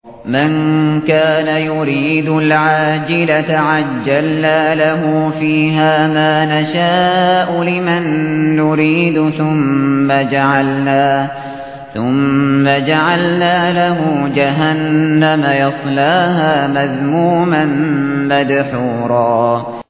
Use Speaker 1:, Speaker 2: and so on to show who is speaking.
Speaker 1: مَنْ كَانَ يُرِيدُ الْعَاجِلَةَ عَجَّلْنَا لَهُ فِيهَا مَا نَشَاءُ لِمَن نُّرِيدُ ثُمَّ جَعَلْنَا لَهُ جَهَنَّمَ يَصْلَاهَا مَذْمُومًا مَّدْحُورًا